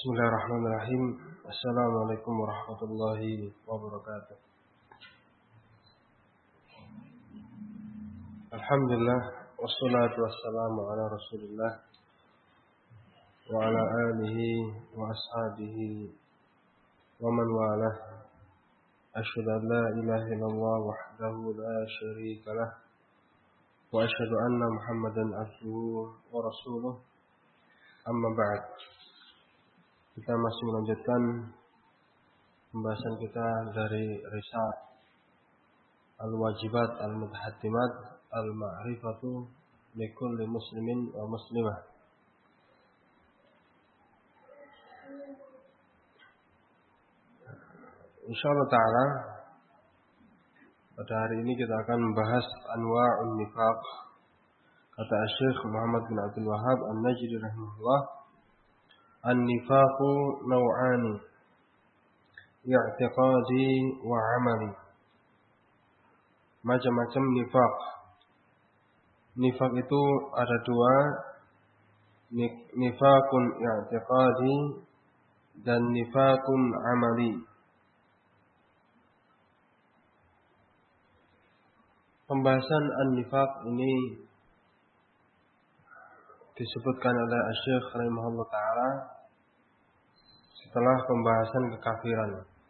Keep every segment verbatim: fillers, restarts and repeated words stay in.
Bismillahirrahmanirrahim. Assalamualaikum warahmatullahi wabarakatuh. Alhamdulillah, wassalatu wassalamu ala Rasulillah wa ala alihi wa ashabihi wa man walah. Asyhadu an la ilaha illallah wahdahu la syarika lah wa asyhadu anna Muhammadan abduhu wa rasuluh. Amma ba'd. Kita masih melanjutkan pembahasan kita dari Risalah Al-Wajibat Al-Mutahaddimat Al-Ma'rifatu Likulli Muslimin wa Muslimah. Insyaallah ta'ala pada hari ini kita akan membahas Anwa'un Nifaq. Kata Syekh Muhammad bin Abdul Wahhab An-Najdi rahimahullah, An-nifaqu naw'ani, i'tiqadi wa 'amali. Macam-macam nifaq. Nifaq itu ada dua, nifaqun i'tiqadi dan nifaqun 'amali. Pembahasan an-nifaq ini disebutkan oleh Asy-Syaikh rahimahullah ta'ala setelah pembahasan kekafiran.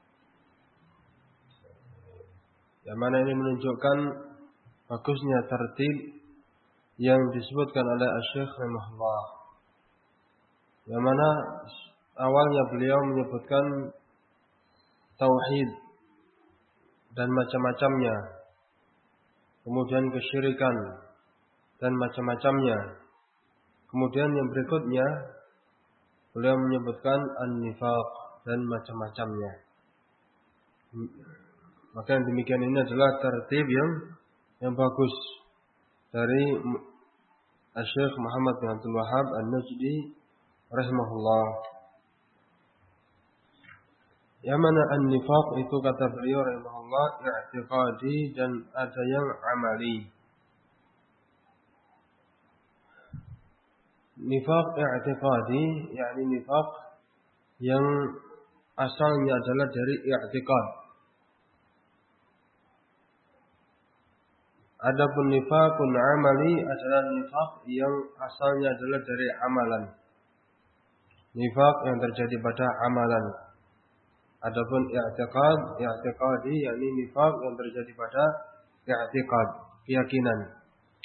Yang mana ini menunjukkan bagusnya tertib yang disebutkan oleh Asy-Syaikh rahimahullah. Yang mana awalnya beliau menyebutkan tauhid dan macam-macamnya, kemudian kesyirikan dan macam-macamnya. Kemudian yang berikutnya beliau menyebutkan an-nifaq dan macam-macamnya. Maka yang demikian ini adalah tertib yang yang bagus dari Syekh Muhammad bin Abdul Wahhab An-Najdi rahimahullah. Yang mana an-nifaq itu kata beliau rahimahullah i'tiqadi dan ada yang amali. Nifaq i'tiqadi, yakni nifaq yang asalnya adalah dari i'tiqad. Adapun nifaqun amali adalah nifaq yang asalnya adalah dari amalan. Nifaq yang terjadi pada amalan. Adapun i'tiqad, i'tiqadi yakni nifaq yang terjadi pada i'tiqad, keyakinan.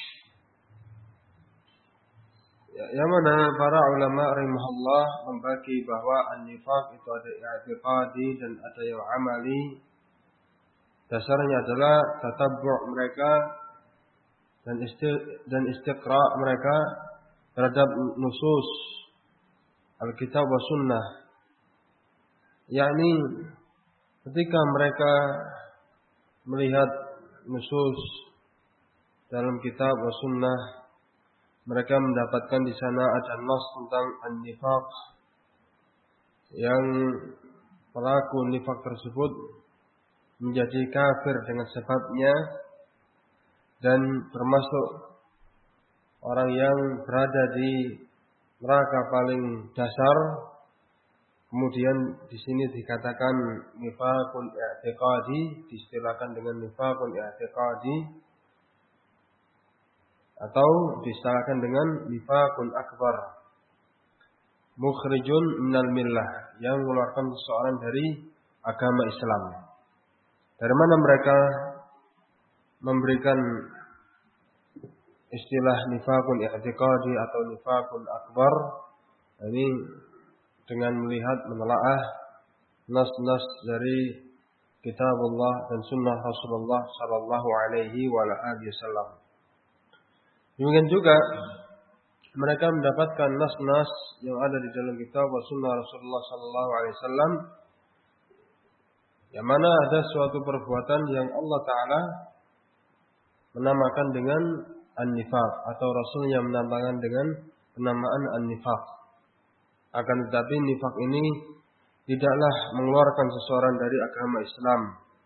Yang mana para ulama rahimahullah membagi bahwa an-nifaq itu ada i'tiqadi dan ada yang amali. Dasarnya adalah tatabbu' mereka dan isti dan istiqra' mereka terhadap nusus Alkitab wa Sunnah. Yakni ketika mereka melihat nusus dalam kitab wa Sunnah, mereka mendapatkan di sana ada nas tentang an-nifaq, yang pelaku nifaq tersebut menjadi kafir dengan sebabnya dan termasuk orang yang berada di neraka paling dasar. Kemudian di sini dikatakan nifaqun i'tiqadi, diistilahkan dengan nifaqun i'tiqadi, atau disamakan dengan nifaqun akbar, mukhrijun minal millah, yang mengeluarkan seseorang dari agama Islam. Dari mana mereka memberikan istilah nifaqun i'tiqadi atau nifaqun akbar? Ini dengan melihat menelaah nas-nas dari kitabullah dan sunnah Rasulullah sallallahu alaihi wasallam. Demikian juga mereka mendapatkan nas-nas yang ada di dalam kitab wa sunnah Rasulullah sallallahu alaihi wasallam, yang mana ada suatu perbuatan yang Allah Ta'ala menamakan dengan an-nifaq, atau Rasulnya menamakan dengan penamaan an-nifaq. Akan tetapi nifaq ini tidaklah mengeluarkan seseorang dari agama Islam.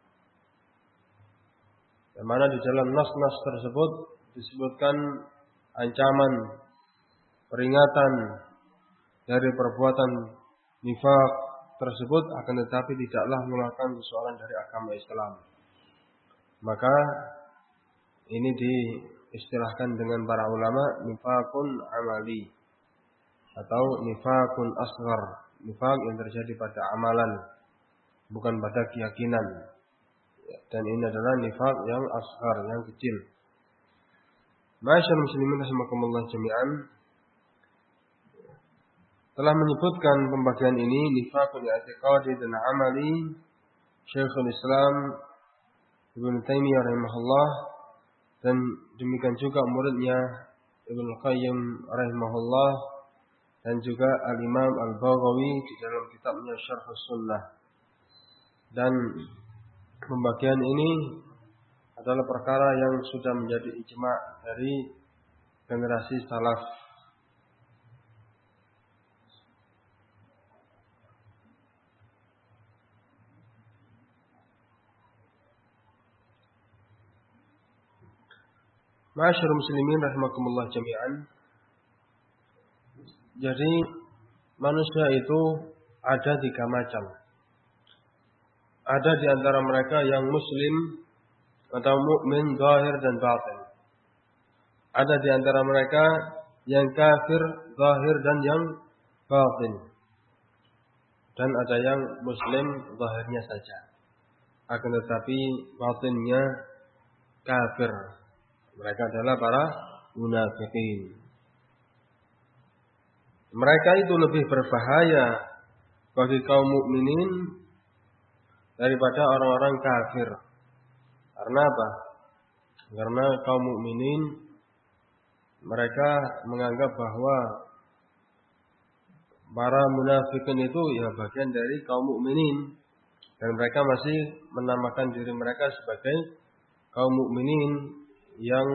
Yang mana di dalam nas-nas tersebut disebutkan ancaman, peringatan dari perbuatan nifak tersebut, akan tetapi tidaklah mengeluarkan seseorang dari agama Islam. Maka ini diistilahkan dengan para ulama nifakun amali atau nifakun asghar, nifak yang terjadi pada amalan, bukan pada keyakinan. Dan ini adalah nifak yang asghar, yang kecil. Ma'asyiral muslimin rahimakumullah jami'an, telah menyebutkan pembagian ini nifakul i'tiqadi dan amali Syekhul Islam Ibnu Taimiyah rahimahullah, dan demikian juga muridnya Ibnu Qayyim rahimahullah, dan juga Al-Imam Al-Baghawi di dalam kitabnya Syarhus Sunnah. Dan pembagian ini adalah perkara yang sudah menjadi ijma' dari generasi salaf. Ma'asyiral muslimin rahimakumullah jami'an. Jadi manusia itu ada tiga macam. Ada di antara mereka yang muslim atau mukmin zahir dan batin. Ada di antara mereka yang kafir zahir dan yang batin. Dan ada yang muslim zahirnya saja, akan tetapi batinnya kafir. Mereka adalah para munafikin. Mereka itu lebih berbahaya bagi kaum mukminin daripada orang-orang kafir. Karena apa? Karena kaum mukminin mereka menganggap bahwa para munafikin itu ya bagian dari kaum mukminin, dan mereka masih menamakan diri mereka sebagai kaum mukminin yang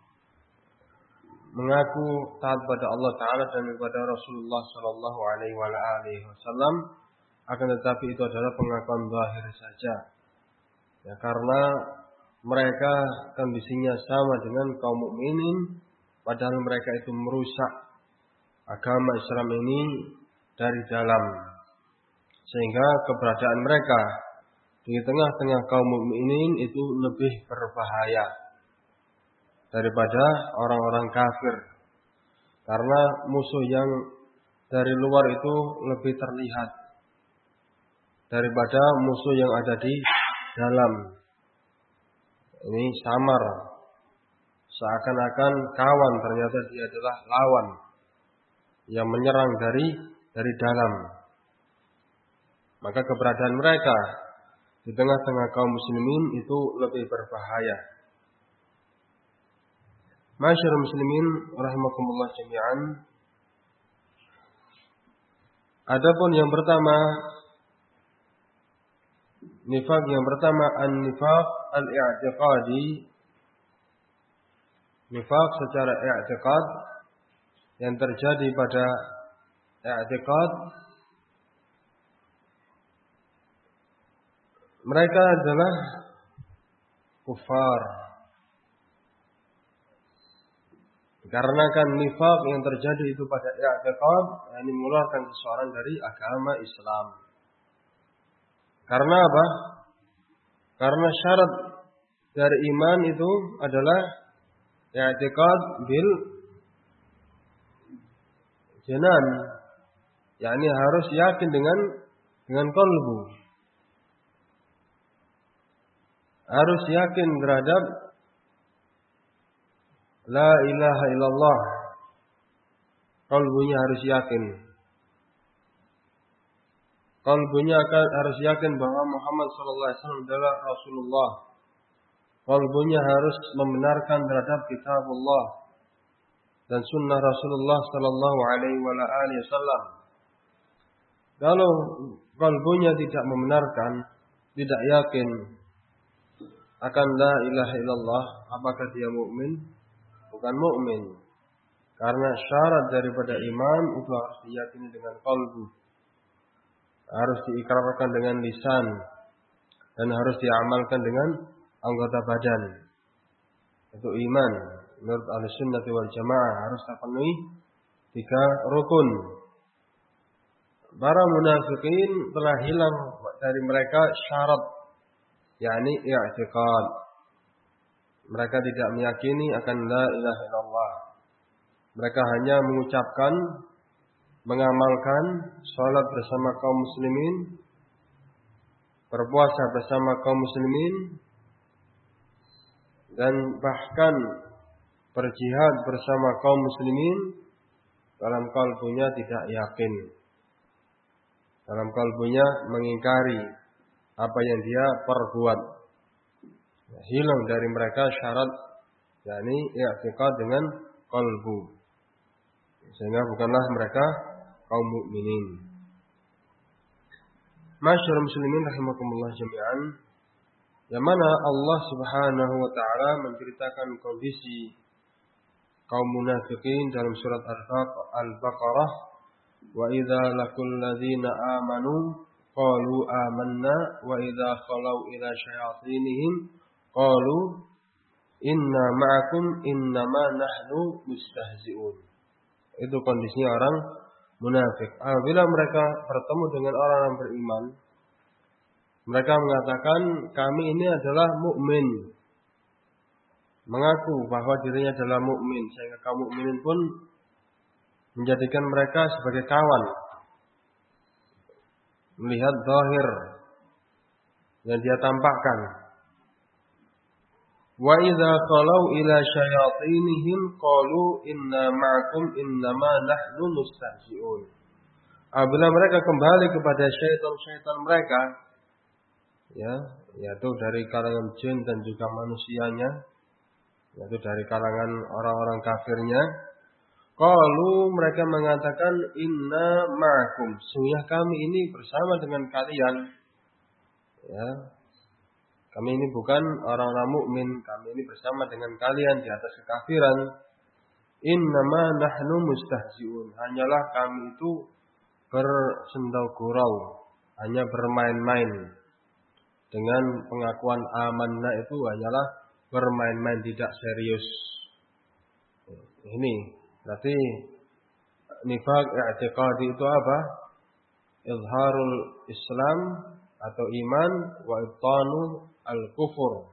mengaku taat pada Allah Ta'ala dan kepada Rasulullah Sallallahu Alaihi Wasallam, akan tetapi itu adalah pengakuan zahir saja. Ya, karena mereka kondisinya sama dengan kaum mukminin, padahal mereka itu merusak agama Islam ini dari dalam, sehingga keberadaan mereka di tengah-tengah kaum mukminin itu lebih berbahaya daripada orang-orang kafir, karena musuh yang dari luar itu lebih terlihat daripada musuh yang ada di dalam. Ini samar, seakan-akan kawan, ternyata dia adalah lawan yang menyerang dari dari dalam. Maka keberadaan mereka di tengah-tengah kaum muslimin itu lebih berbahaya. Ma'asyiral muslimin rahimakumullah jami'an. Adapun yang pertama, nifaq yang pertama an-nifaq al-i'tiqadi, nifaq secara i'tiqad yang terjadi pada i'tiqad. Mereka adalah kufar. Karena kan nifaq yang terjadi itu pada i'tiqad, ini mengeluarkan seseorang dari agama Islam. Karena apa? Karena syarat dari iman itu adalah i'tiqad bil janan, yakni harus yakin dengan dengan qalbu. Harus yakin terhadap la ilaha illallah. Qalbunya harus yakin. Qalbunya akan harus yakin bahwa Muhammad sallallahu alaihi wasallam adalah Rasulullah. Qalbunya harus membenarkan terhadap kitabullah dan sunnah Rasulullah sallallahu alaihi wasallam. Kalau qalbunya tidak membenarkan, tidak yakin akan la ilaha illallah, apakah dia mukmin? Bukan mukmin. Karena syarat daripada iman itu harus diyakini dengan qalbu, harus diikrarkan dengan lisan, dan harus diamalkan dengan anggota badan. Itu iman. Menurut Ahlussunnah wal Jamaah harus terpenuhi tiga rukun. para munafikin telah hilang dari mereka syarat, yakni i'tiqad. Mereka tidak meyakini akan la ilaha illallah. Mereka hanya mengucapkan, mengamalkan salat bersama kaum muslimin, berpuasa bersama kaum muslimin, dan bahkan berjihad bersama kaum muslimin, dalam kalbunya tidak yakin. Dalam kalbunya mengingkari apa yang dia perbuat. Hilang dari mereka syarat, yakni i'tiqad dengan kalbu. Sehingga bukanlah mereka kaum mukminin. Masyarul muslimin rahimakumullah jami'an, yang mana Allah Subhanahu wa taala menceritakan kondisi kaum munafikin dalam surat Al-Baqarah, wa idza laqul ladzina amanu qalu amanna wa idza khalau ila syayatinihim qalu inna ma'akum innama nahnu mustahzi'un. Itu kondisi orang munafik. Apabila mereka bertemu dengan orang-orang beriman, mereka mengatakan kami ini adalah mukmin, mengaku bahwa dirinya adalah mukmin, sehingga kaum mukminin pun menjadikan mereka sebagai kawan, melihat zahir yang dia tampakkan. Wa idza qalau ila syayatinihim qalu inna ma'akum innama nahnu mustahzi'un. Apabila mereka kembali kepada syaitan-syaitan mereka, ya, yaitu dari kalangan jin dan juga manusianya, yaitu dari kalangan orang-orang kafirnya, qalu, mereka mengatakan inna ma'akum, sungguh kami ini bersama dengan kalian. Ya. Kami ini bukan orang-orang mukmin, kami ini bersama dengan kalian di atas kekafiran. Innama nahnu mustahzi'un. Hanyalah kami itu bersendau gurau, hanya bermain-main. Dengan pengakuan amanna itu hanyalah bermain-main, tidak serius. Ini berarti nifaq i'tiqadi itu apa? Izharul Islam atau iman wa ibtanu al-kufur.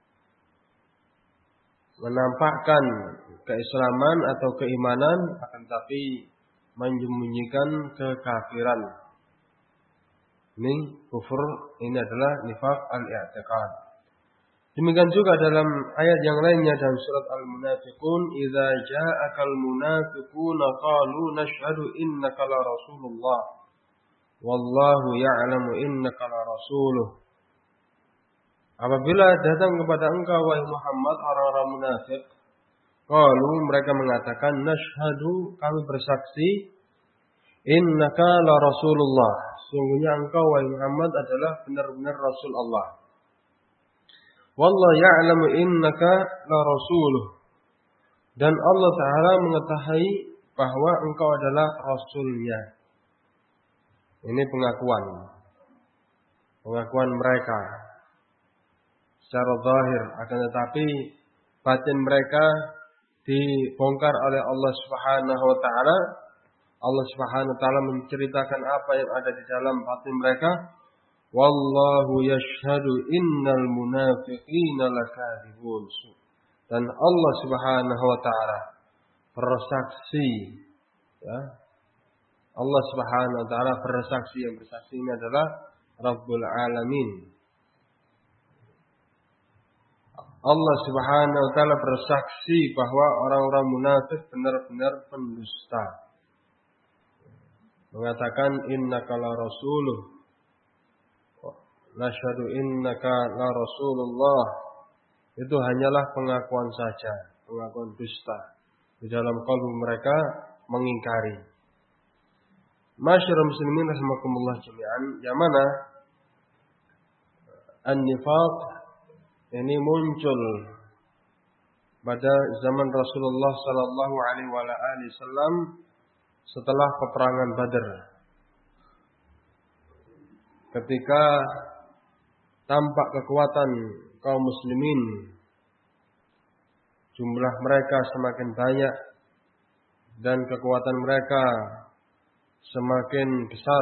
Menampakkan keislaman atau keimanan, akan tapi menyembunyikan kekafiran. Ini kufur, ini adalah nifaq al-i'tiqad. Demikian juga dalam ayat yang lainnya dalam surat Al-Munafiqun, idza ja'akal munafiquna qalu nashhadu innaka la rasulullah wallahu ya'lamu innaka la rasuluh. Apabila datang kepada engkau wahai Muhammad orang-orang munafik, qalu, mereka mengatakan nashhadu, kami bersaksi, innaka la rasulullah, sungguhnya engkau wahai Muhammad adalah benar-benar rasul Allah. Wallahu ya'lamu innaka la rasuluh, dan Allah Ta'ala mengetahui bahwa engkau adalah rasulnya. Ini pengakuan. Pengakuan mereka secara zahir, akan tetapi batin mereka dibongkar oleh Allah Subhanahu wa taala. Allah Subhanahu wa taala menceritakan apa yang ada di dalam batin mereka. Wallahu yashhadu innal munafiqina lakadzibun. Dan Allah Subhanahu wa taala bersaksi, ya. Allah Subhanahu wa taala bersaksi, yang bersaksi ini adalah Rabbul Alamin. Allah Subhanahu wa taala bersaksi bahwa orang-orang munafik benar-benar pendusta. Mengatakan innaka la rasuluh, nashhadu innaka la rasulullah. Itu hanyalah pengakuan saja, pengakuan dusta. Di dalam kalbu mereka mengingkari. Masyarul muslimin rahimakumullah jami'an, yang mana an-nifaq ini muncul pada zaman Rasulullah sallallahu alaihi wasallam setelah peperangan Badar. Ketika tampak kekuatan kaum muslimin, jumlah mereka semakin banyak dan kekuatan mereka semakin besar.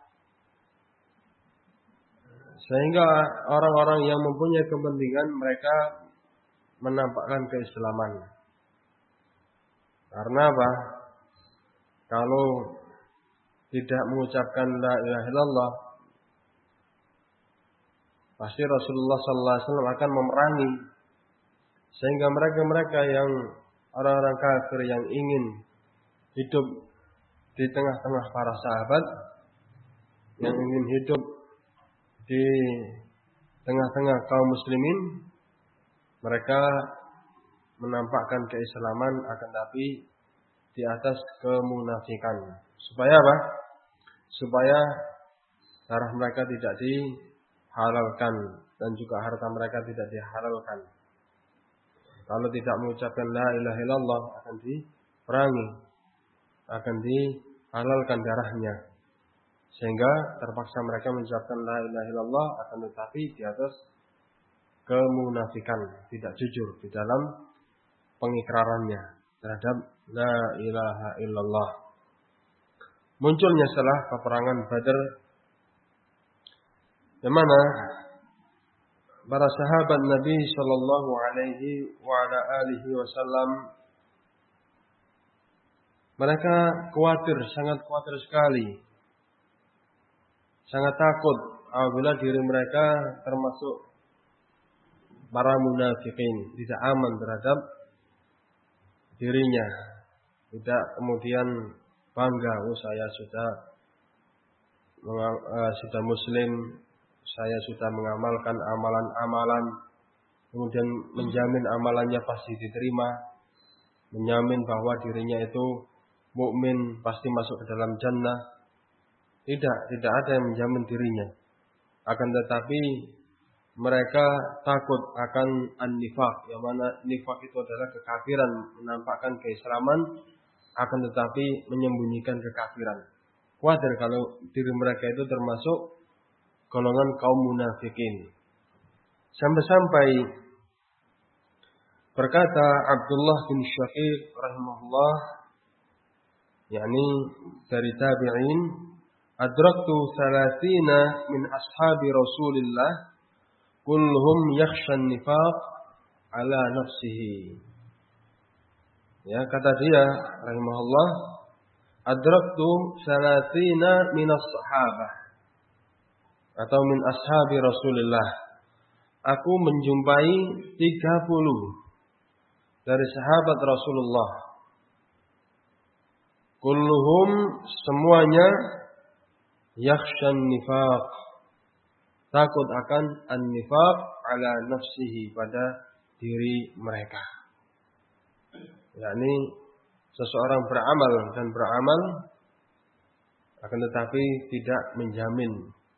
Sehingga orang-orang yang mempunyai kepentingan mereka menampakkan keislaman. Karena apa? Kalau tidak mengucapkan la ilaha illallah, pasti Rasulullah sallallahu alaihi wasallam akan memerangi. Sehingga mereka-mereka yang orang-orang kafir yang ingin hidup di tengah-tengah para sahabat, yang ingin hidup di tengah-tengah kaum muslimin, mereka menampakkan keislaman akan tapi di atas kemunafikan. Supaya apa? Supaya darah mereka tidak dihalalkan dan juga harta mereka tidak dihalalkan. Kalau tidak mengucapkan la ilaha illallah akan diperangi, akan dihalalkan darahnya. Sehingga terpaksa mereka mengucapkan la ilaha illallah akan tetapi di atas kemunafikan, tidak jujur di dalam pengikrarannya terhadap la ilaha illallah. Munculnya setelah peperangan Badar, di mana para sahabat Nabi Shallallahu Alaihi wa ala alihi Wasallam mereka khawatir, sangat khawatir sekali, sangat takut apabila diri mereka termasuk para munafikin, tidak aman terhadap dirinya, tidak kemudian bangga, oh saya sudah uh, sudah muslim, saya sudah mengamalkan amalan-amalan, kemudian menjamin amalannya pasti diterima, menjamin bahwa dirinya itu mukmin pasti masuk ke dalam jannah. Tidak, tidak ada yang menjamin dirinya. Akan tetapi mereka takut akan an-nifaq, yang mana nifaq itu adalah kekafiran, menampakkan keislaman akan tetapi menyembunyikan kekafiran. Khawatir kalau diri mereka itu termasuk golongan kaum munafikin. Sampai-sampai berkata Abdullah bin Syaqiq rahimahullah, yakni dari tabi'in, adraktu thalathina min ashabi Rasulillah kulluhum yakhshan nifaq ala nafsihi. Ya, kata dia rahimahullah, adraktu thalathina min as-sahabah atau min ashabi Rasulillah. Aku menjumpai tiga puluh dari sahabat Rasulullah. Kulluhum, semuanya, yakhshan nifaq, takut akan an-nifaq ala nafsihi, pada diri mereka. yakni seseorang beramal dan beramal akan tetapi tidak menjamin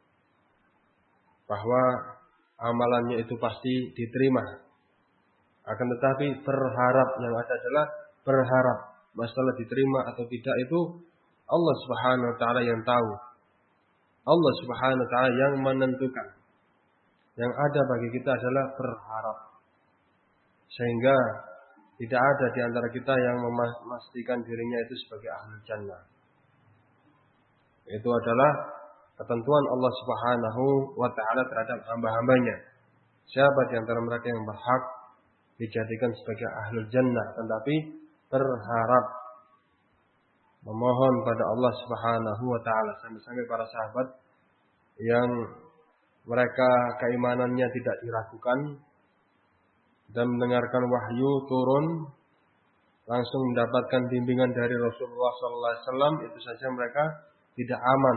bahwa amalannya itu pasti diterima. Akan tetapi berharap, yang ada adalah berharap. Masalah diterima atau tidak itu Allah Subhanahu wa taala yang tahu. Allah Subhanahu wa taala yang menentukan. Yang ada bagi kita adalah berharap. Sehingga tidak ada di antara kita yang memastikan dirinya itu sebagai ahli jannah. Itu adalah ketentuan Allah Subhanahu wa taala terhadap hamba-hambanya. Siapa di antara mereka yang berhak dijadikan sebagai ahli jannah, tetapi berharap, memohon pada Allah Subhanahu wa taala. Sampai-sampai para sahabat yang mereka keimanannya tidak diragukan dan mendengarkan wahyu turun langsung mendapatkan bimbingan dari Rasulullah sallallahu alaihi wasallam, itu saja mereka tidak aman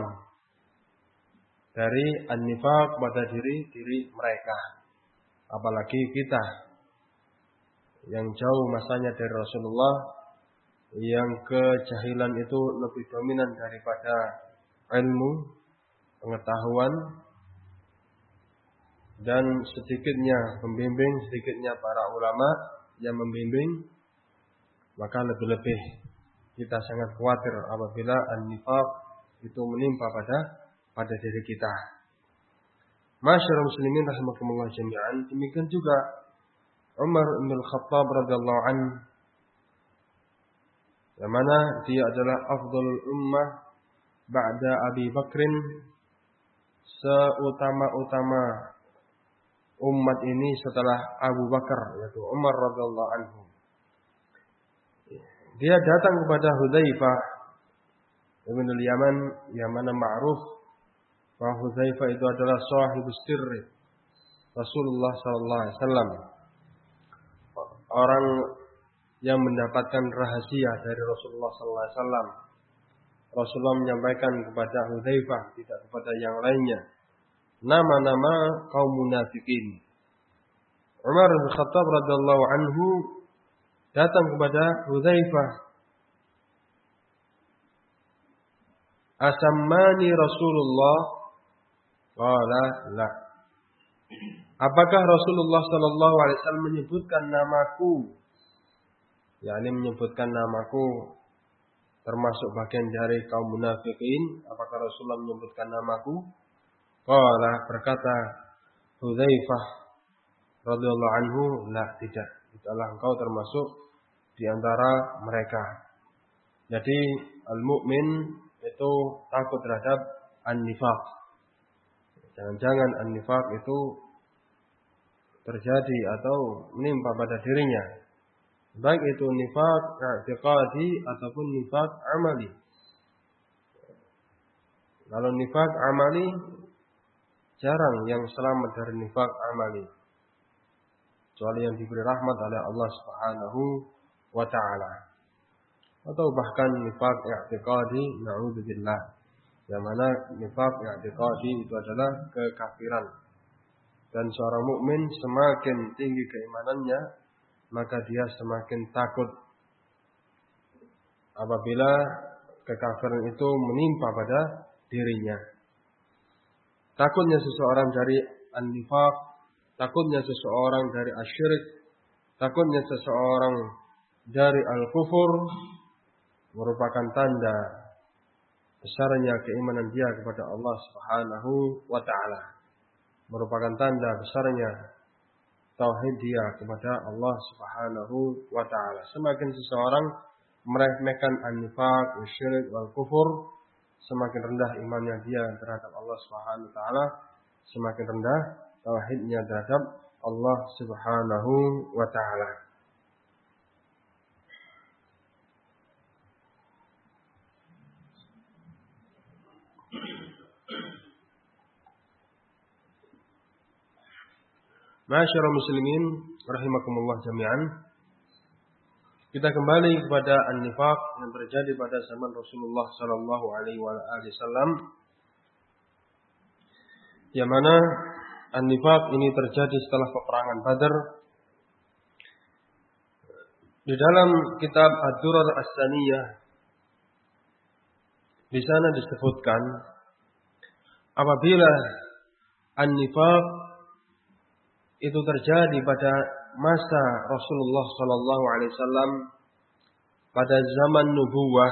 dari an-nifaq pada diri diri mereka. Apalagi kita yang jauh masanya dari Rasulullah, yang kejahilan itu lebih dominan daripada ilmu, pengetahuan, dan sedikitnya pembimbing, sedikitnya para ulama yang membimbing, maka lebih-lebih kita sangat khawatir apabila an-nifaq itu menimpa pada pada diri kita. Masyarul muslimin rahimakumullah jami'an. Demikian juga Umar bin Khattab radhiyallahu anhu, yang mana dia adalah afdhalul ummah ba'da Abi Bakrin, seutama-utama umat ini setelah Abu Bakar, yaitu Umar radhiyallahu anhu. Dia datang kepada Hudzaifah ibn al-Yaman, yang mana ma'ruf bahwa Hudzaifah itu adalah sahibus sirri Rasulullah sallallahu alaihi wasallam, orang yang mendapatkan rahasia dari Rasulullah sallallahu alaihi wasallam. Rasulullah menyampaikan kepada Hudzaifah, tidak kepada yang lainnya, nama-nama kaum munafikin. Umar bin Khattab radhiyallahu anhu datang kepada Hudzaifah, asammani Rasulullah? Qala la. Apakah Rasulullah sallallahu alaihi wasallam menyebutkan namaku? yakni menyebutkan namaku termasuk bagian dari kaum munafikin? Apakah Rasulullah menyebutkan namaku? Qala, berkata Hudzaifah radhiyallahu anhu, la, tidak. Itulah engkau termasuk di antara mereka. Jadi al-mu'min itu takut terhadap an-nifaq. Jangan-jangan an-nifaq itu terjadi atau menimpa pada dirinya. Baik itu nifaq i'tiqadi ataupun nifaq amali. Kalau nifaq amali, jarang yang selamat dari nifaq amali, kecuali yang diberi rahmat oleh Allah Subhanahu wa ta'ala. Atau bahkan nifaq i'tiqadi, na'udzubillah, yang mana nifaq i'tiqadi itu adalah kekafiran. Dan seorang mukmin semakin tinggi keimanannya, maka dia semakin takut apabila kekafiran itu menimpa pada dirinya. Takutnya seseorang dari an-nifaq, takutnya seseorang dari asyirik, takutnya seseorang dari al-kufur merupakan tanda besarnya keimanan dia kepada Allah Subhanahu wa ta'ala. Merupakan tanda besarnya tauhid dia kepada Allah Subhanahu wa ta'ala. Semakin seseorang meremehkan an-nifaq, syirik, wal kufur, semakin rendah imannya dia terhadap Allah Subhanahu wa ta'ala, semakin rendah tauhidnya terhadap Allah Subhanahu wa ta'ala. Ma'asyiral muslimin rahimakumullah jami'an. Kita kembali kepada an-nifaq yang terjadi pada zaman Rasulullah sallallahu alaihi wasallam. Yang mana an-nifaq ini terjadi setelah peperangan Badar. Di dalam kitab Ad-Durar As-Saniyah, di sana disebutkan apabila an-nifaq itu terjadi pada masa Rasulullah sallallahu alaihi wasallam pada zaman nubuwah,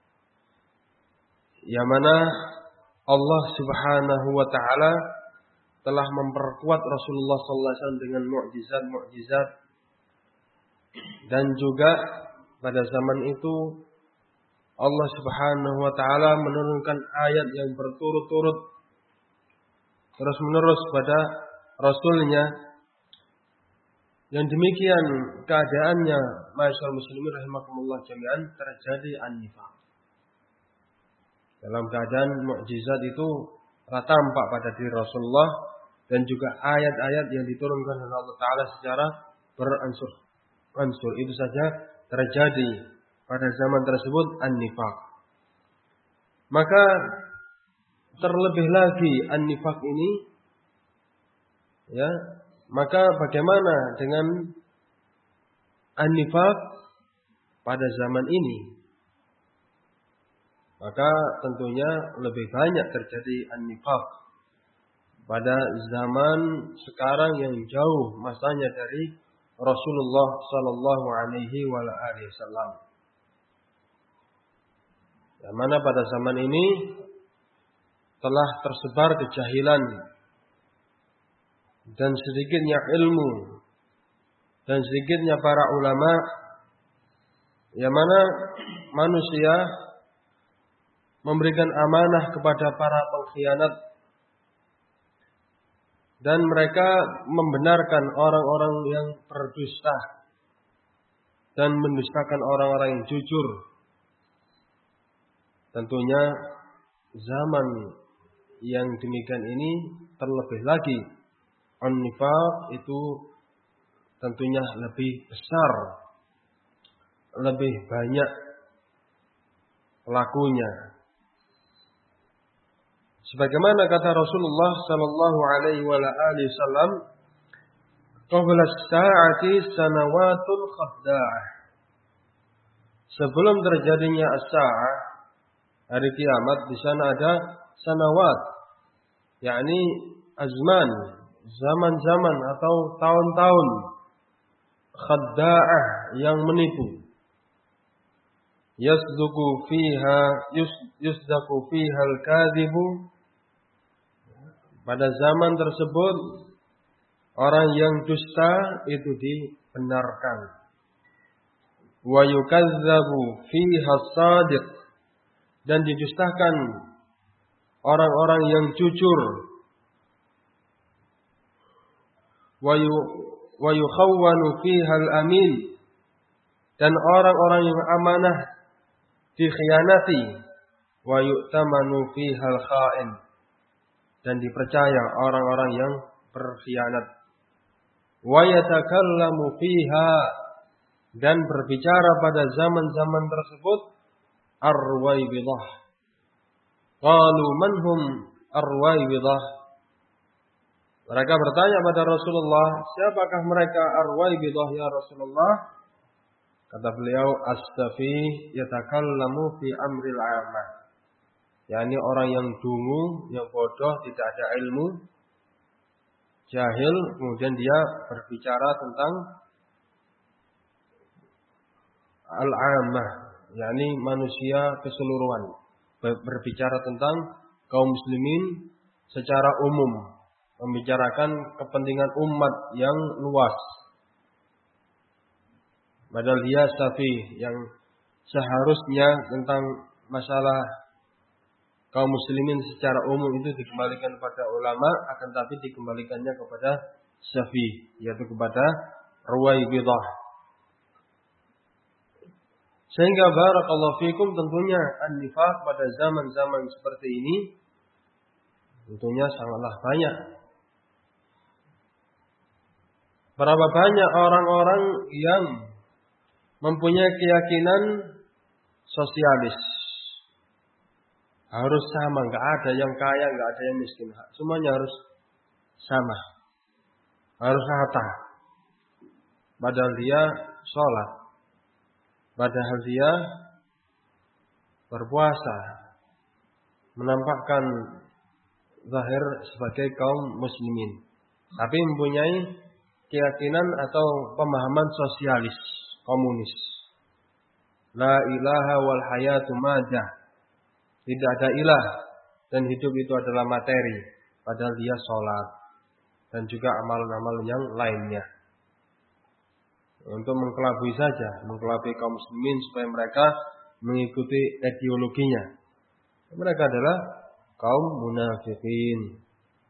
yang mana Allah Subhanahu wa taala telah memperkuat Rasulullah sallallahu alaihi wasallam dengan mukjizat-mukjizat, dan juga pada zaman itu Allah Subhanahu wa taala menurunkan ayat yang berturut-turut terus-menerus pada Rasulnya. Yang demikian keadaannya, ma'asyiral muslimin rahimakumullah jami'an, terjadi an-nifaq. Dalam keadaan mukjizat itu tampak pada diri Rasulullah, dan juga ayat-ayat yang diturunkan oleh Allah Ta'ala secara beransur-ansur. Itu saja terjadi pada zaman tersebut an-nifaq. Maka terlebih lagi an-nifaq ini, ya, maka bagaimana dengan an-nifaq pada zaman ini? Maka tentunya lebih banyak terjadi an-nifaq pada zaman sekarang yang jauh masanya dari Rasulullah sallallahu alaihi wasallam. Yang mana pada zaman ini telah tersebar kejahilan dan sedikitnya ilmu dan sedikitnya para ulama, yang mana manusia memberikan amanah kepada para pengkhianat, dan mereka membenarkan orang-orang yang berdusta dan mendustakan orang-orang yang jujur. Tentunya zaman yang demikian ini terlebih lagi an-nifaq itu tentunya lebih besar, lebih banyak pelakunya. Sebagaimana kata Rasulullah sallallahu alaihi wasallam, qabla as-sa'ati sanawatun khadda'ah. Sebelum terjadinya as-sa'ah, hari kiamat, di sana ada sanawat, yakni azman, zaman-zaman atau tahun-tahun khadda'ah yang menipu. Yasduqu fiha yus, yusdaqu fiha al-kadhibu. Pada zaman tersebut orang yang dusta itu dibenarkan. Wa yukazzabu fiha as-sadiq, dan didustakan orang-orang yang jujur. Wa yukhawwanu fiha al-amin, dan orang-orang yang amanah dikhianati. Wa yu'tamanu fiha al-kha'in, dan dipercaya orang-orang yang berkhianat. Wa yatakallamu fiha, dan berbicara pada zaman-zaman tersebut ar-ruwaibidah. Qalu man hum ar-ruwaibidah? Mereka bertanya pada Rasulullah, siapakah mereka ar-ruwaibidah ya Rasulullah? Kata beliau, as-safi yatakallamu fi amril 'ammah. yakni orang yang dungu, yang bodoh, tidak ada ilmu, jahil, kemudian dia berbicara tentang al-'ammah, yakni manusia keseluruhan, berbicara tentang kaum muslimin secara umum, membicarakan kepentingan umat yang luas. Padahal dia safi, yang seharusnya tentang masalah kaum muslimin secara umum itu dikembalikan kepada ulama, akan tapi dikembalikannya kepada safi, yaitu kepada ruwaibidah. Sehingga barakallahu fikum, tentunya an-nifaq pada zaman-zaman seperti ini tentunya sangatlah banyak. Berapa banyak orang-orang yang mempunyai keyakinan sosialis, harus sama, nggak ada yang kaya, nggak ada yang miskin, semuanya harus sama, harus rata. Padahal dia sholat, padahal dia berpuasa, menampakkan zahir sebagai kaum muslimin, tapi mempunyai keyakinan atau pemahaman sosialis, komunis. La ilaha wal hayatu madah. Tidak ada ilah dan hidup itu adalah materi. Padahal dia sholat dan juga amal-amal yang lainnya. Untuk mengkelabui saja, mengkelabui kaum muslimin supaya mereka mengikuti ideologinya. Mereka adalah kaum munafikin.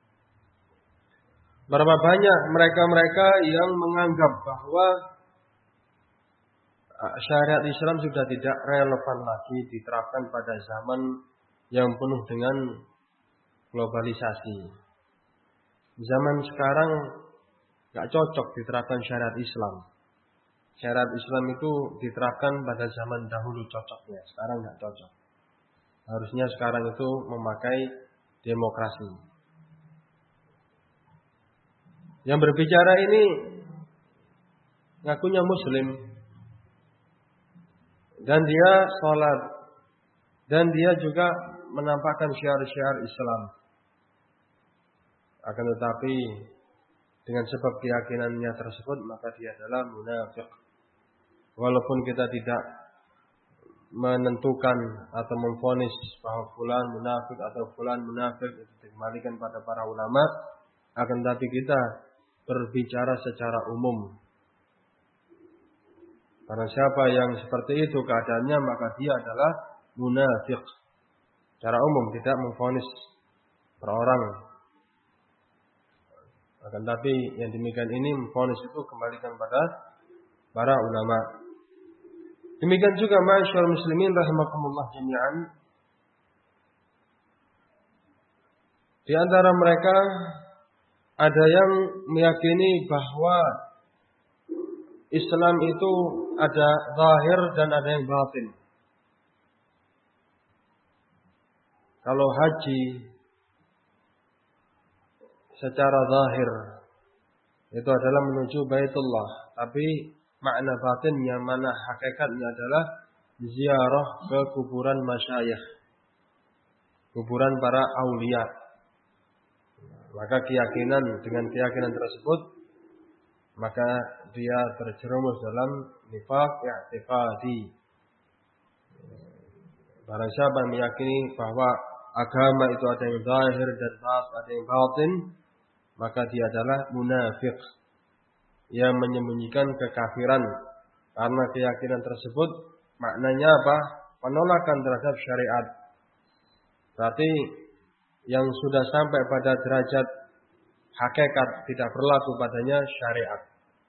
Berapa banyak mereka-mereka yang menganggap bahwa syariat Islam sudah tidak relevan lagi diterapkan pada zaman yang penuh dengan globalisasi. Zaman sekarang gak cocok diterapkan syariat Islam. Syariat Islam itu diterapkan pada zaman dahulu cocoknya, sekarang gak cocok. Harusnya sekarang itu memakai demokrasi. Yang berbicara ini ngakunya muslim, dan dia sholat, dan dia juga menampakkan syiar-syiar Islam. Akan tetapi dengan sebab keyakinannya tersebut, maka dia adalah munafik. Walaupun kita tidak menentukan atau memvonis bahwa fulan munafik atau fulan munafik, itu dikembalikan pada para ulama. Akan tetapi kita berbicara secara umum. Karena siapa yang seperti itu keadaannya, maka dia adalah munafik. secara umum tidak memvonis per orang. Akan tapi yang demikian ini memvonis itu kembalikan pada para ulama. Demikian juga ma'asyiral muslimin rahimakumullah jami'an. Di antara mereka ada yang meyakini bahwa Islam itu ada zahir dan ada yang batin. Kalau haji secara zahir itu adalah menuju Baitullah, tapi makna batinnya, mana hakikatnya adalah ziarah ke kuburan masyayikh, kuburan para aulia. Maka keyakinan dengan keyakinan tersebut, maka dia terjerumus dalam nifaq i'tiqadi. Barang siapa meyakini bahwa agama itu ada yang zahir dan ada yang batin, maka dia adalah munafik yang menyembunyikan kekafiran. Karena keyakinan tersebut maknanya apa? Penolakan terhadap syariat. Berarti yang sudah sampai pada derajat hakikat tidak berlaku padanya syariat.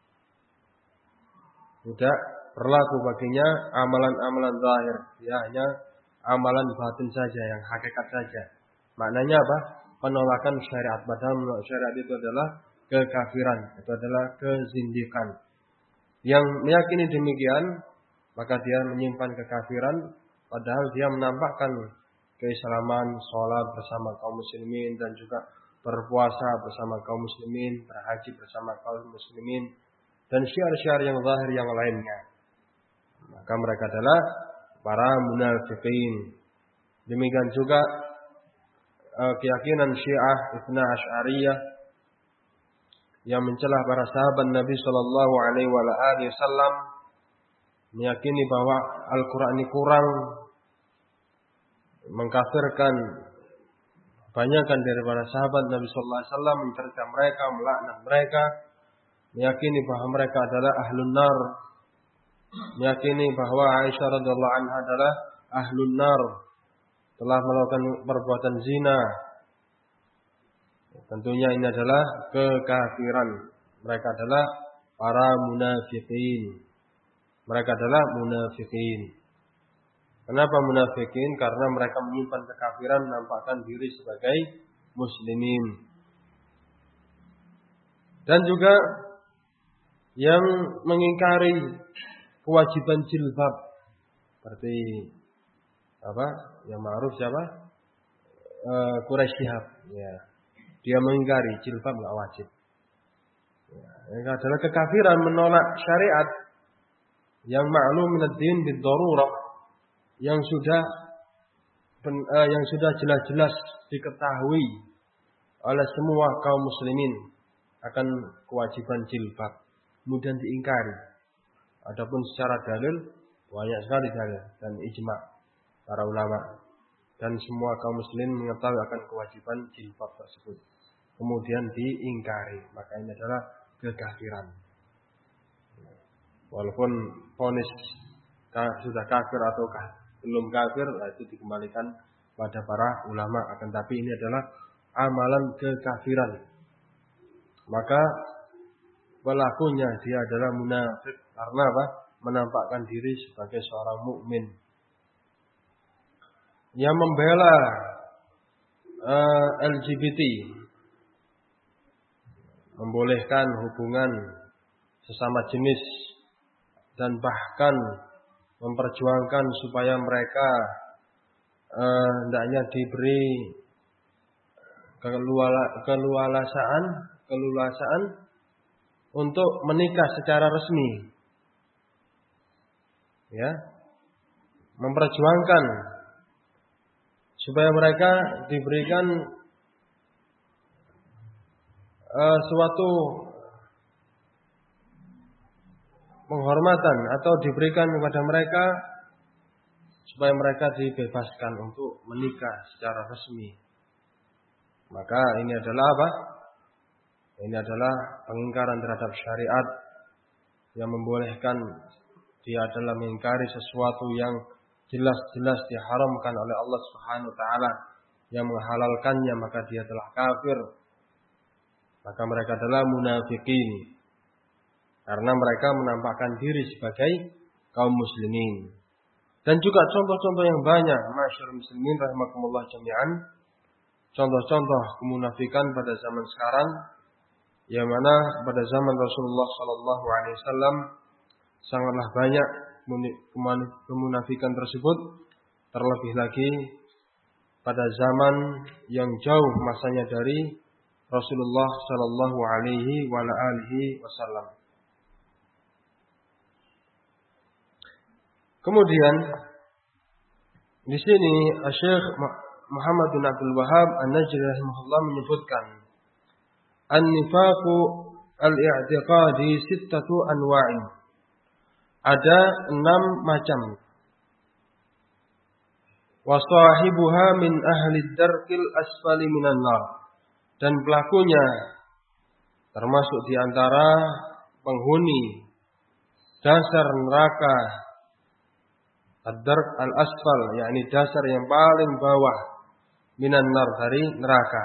Tidak berlaku baginya amalan-amalan zahir. Dia hanya amalan batin saja, yang hakikat saja. Maknanya apa? Penolakan syariat. Padahal menolak syariat itu adalah kekafiran. Itu adalah kezindikan. Yang meyakini demikian, maka dia menyimpan kekafiran. Padahal dia menampakkan keislaman, sholat bersama kaum muslimin, dan juga berpuasa bersama kaum muslimin, berhaji bersama kaum muslimin, dan syiar-syiar yang zahir yang lainnya. Maka mereka adalah para munafiqin. Demikian juga uh, keyakinan Syiah Itsna Asy'ariyah yang mencelah para sahabat Nabi sallallahu alaihi wasallam, meyakini bahwa Al-Qur'an ini kurang, mengkafirkan banyakkan dari para sahabat Nabi sallallahu alaihi wasallam, mencerca mereka, melaknat mereka, meyakini bahwa mereka adalah ahlun nar, meyakini bahwa Aisyah radhiyallahu anha adalah ahlun nar, telah melakukan perbuatan zina. Tentunya ini adalah kekafiran. Mereka adalah para munafiqin. Mereka adalah munafiqin. Kenapa munafiqin? Karena mereka menyimpan kekafiran, menampakkan diri sebagai muslimin. Dan juga yang mengingkari kewajiban jilbab, seperti apa? Yang ma'ruf siapa? E, Quraisy Shihab. Ya. Dia mengingkari jilbab enggak wajib. Ya. Ini adalah kekafiran, menolak syariat yang ma'lum minad din bid-darurah, yang sudah uh, yang sudah jelas-jelas diketahui oleh semua kaum muslimin akan kewajiban jilbab, kemudian diingkari. Adapun secara dalil banyak sekali dalil dan ijma para ulama, dan semua kaum muslimin mengetahui akan kewajiban jilbab tersebut, kemudian diingkari, maka ini adalah kekafiran. Walaupun vonis sudah kafir ataukah belum kafir, itu dikembalikan pada para ulama. Akan tapi ini adalah amalan kekafiran, maka pelakunya dia adalah munafik. Karena apa? Menampakkan diri sebagai seorang mukmin. Yang membela uh, L G B T, membolehkan hubungan sesama jenis, dan bahkan memperjuangkan supaya mereka eh, hendaknya diberi keluasaan, keluasaan untuk menikah secara resmi, ya, memperjuangkan supaya mereka diberikan eh, suatu penghormatan atau diberikan kepada mereka supaya mereka dibebaskan untuk menikah secara resmi. Maka ini adalah apa? Ini adalah pengingkaran terhadap syariat yang membolehkan dia adalah mengingkari sesuatu yang jelas-jelas diharamkan oleh Allah Subhanahu wa taala, yang menghalalkannya maka dia telah kafir. Maka mereka adalah munafikin. Karena mereka menampakkan diri sebagai kaum muslimin. Dan juga contoh-contoh yang banyak, masyarakat muslimin rahimakumullah jami'an. Contoh-contoh kemunafikan pada zaman sekarang, yang mana pada zaman Rasulullah Shallallahu Alaihi Wasallam sangatlah banyak kemunafikan tersebut. Terlebih lagi pada zaman yang jauh masanya dari Rasulullah Shallallahu Alaihi Wasallam. Kemudian di sini Syekh Muhammad bin Abdul Wahhab An-Najri rahimahullah menyebutkan an-nifaqu al-i'tiqadi sittatu anwa'in. Ada enam macam. Wa sahibuha min ahli ad-darkil asfali minan nar. Dan pelakunya termasuk di antara penghuni dasar neraka ad-dark al-asfal, yakni dasar yang paling bawah minan nar, dari neraka.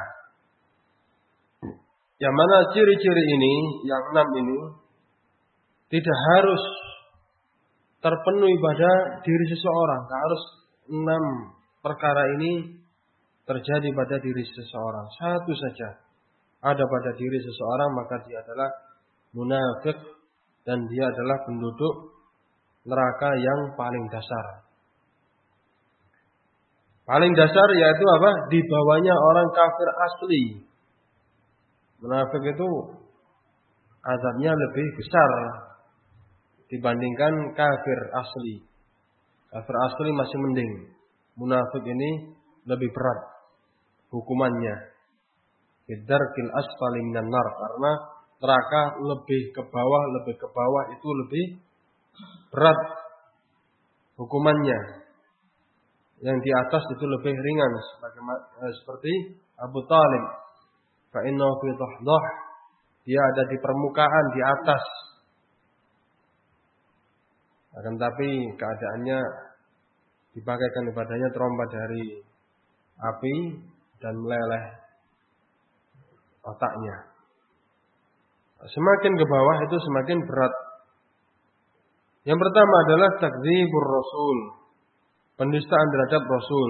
Yang mana ciri-ciri ini, yang enam ini, tidak harus terpenuhi pada diri seseorang. Tak harus enam perkara ini terjadi pada diri seseorang. Satu saja ada pada diri seseorang, maka dia adalah munafik dan dia adalah penduduk neraka yang paling dasar. Paling dasar yaitu apa? Di bawahnya orang kafir asli. Munafik itu azabnya lebih besar dibandingkan kafir asli. Kafir asli masih mending. Munafik ini lebih berat hukumannya. Bidarkil asfali minan nar, karena neraka lebih ke bawah, lebih ke bawah itu lebih berat hukumannya. Yang di atas itu lebih ringan, seperti Abu Talib. Fa innahu fi dhahdah, dia ada di permukaan, di atas. Akan tapi keadaannya dipakaikan kepadanya terompa dari api dan meleleh otaknya. Semakin ke bawah itu semakin berat. Yang pertama adalah takdzibur rasul, penistaan terhadap Rasul.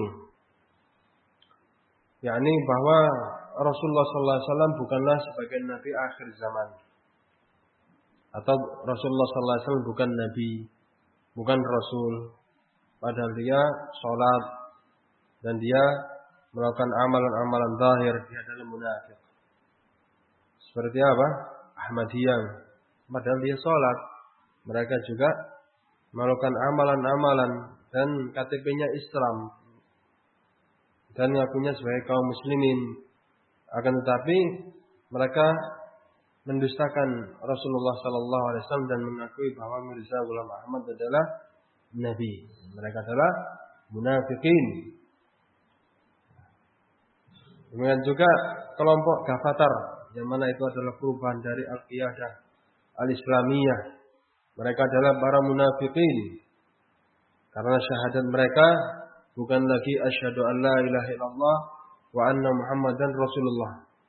Yakni bahwa Rasulullah sallallahu alaihi wasallam bukanlah sebagai nabi akhir zaman. Atau Rasulullah sallallahu alaihi wasallam bukan nabi, bukan rasul. Padahal dia sholat dan dia melakukan amalan-amalan zahir, dia adalah munafik. Seperti apa? Ahmadiyah. Padahal dia sholat. Mereka juga melakukan amalan-amalan dan K T P-nya Islam dan ngakunya sebagai kaum muslimin. Akan tetapi mereka mendustakan Rasulullah sallallahu alaihi wasallam dan mengakui bahwa Mirza Ghulam Ahmad adalah nabi. Mereka adalah munafikin. Kemudian juga kelompok Gafatar, yang mana itu adalah perubahan dari Al-Qiyadah Al-Islamiyah. Mereka adalah para munafikin. Karena syahadat mereka bukan lagi asyhadu an la ilaha illallah wa anna Muhammadan Rasulullah.